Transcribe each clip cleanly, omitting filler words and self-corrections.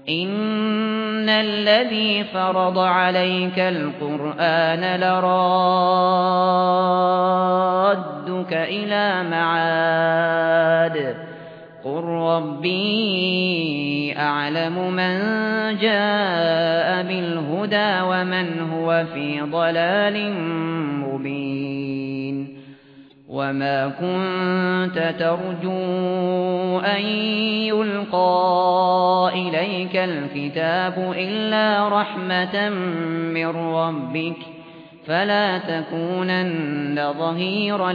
إن الذي فرض عليك القرآن لرادك إلى معاد قل ربي أعلم من جاء بالهدى ومن هو في ضلال مبين وما كنت ترجو أن يلقى إليك الكتاب إلا رحمة من ربك فلا تكونن ظهيرا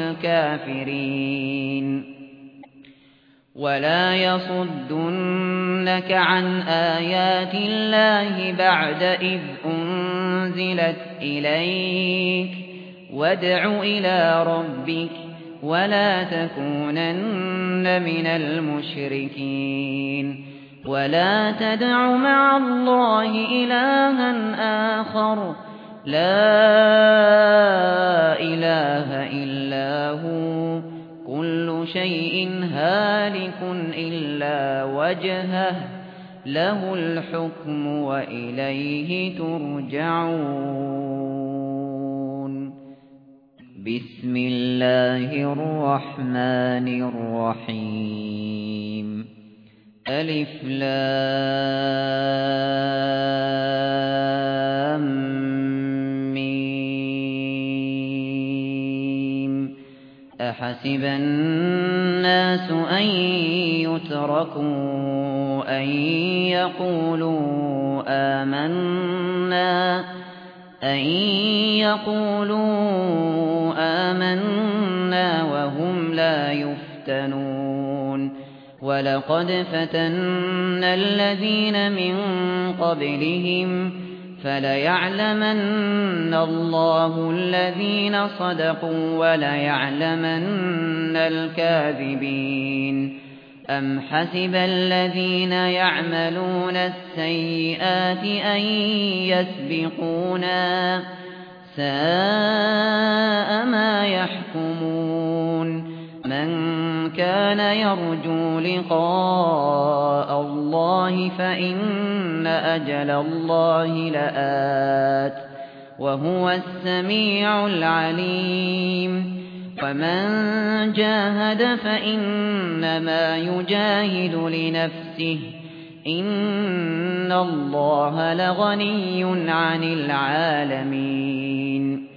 للكافرين ولا يصدنك عن آيات الله بعد إذ أنزلت إليك وادع إلى ربك ولا تكونن من المشركين ولا تدع مع الله إلها آخر لا إله إلا هو كل شيء هالك إلا وجهه له الحكم وإليه ترجعون بسم الله الرحمن الرحيم ألف لام ميم أحسب الناس أن يتركوا أن يقولوا آمنا وهم لا يفتنون ولقد فتنا الذين من قبلهم فليعلمن الله الذين صدقوا وليعلمن الكاذبين أم حسب الذين يعملون السيئات أن يسبقونا ساء ما يحكمون من كان يرجو لقاء الله فإن أجل الله لآت وهو السميع العليم ومن جاهد فإنما يجاهد لنفسه إن الله لغني عن العالمين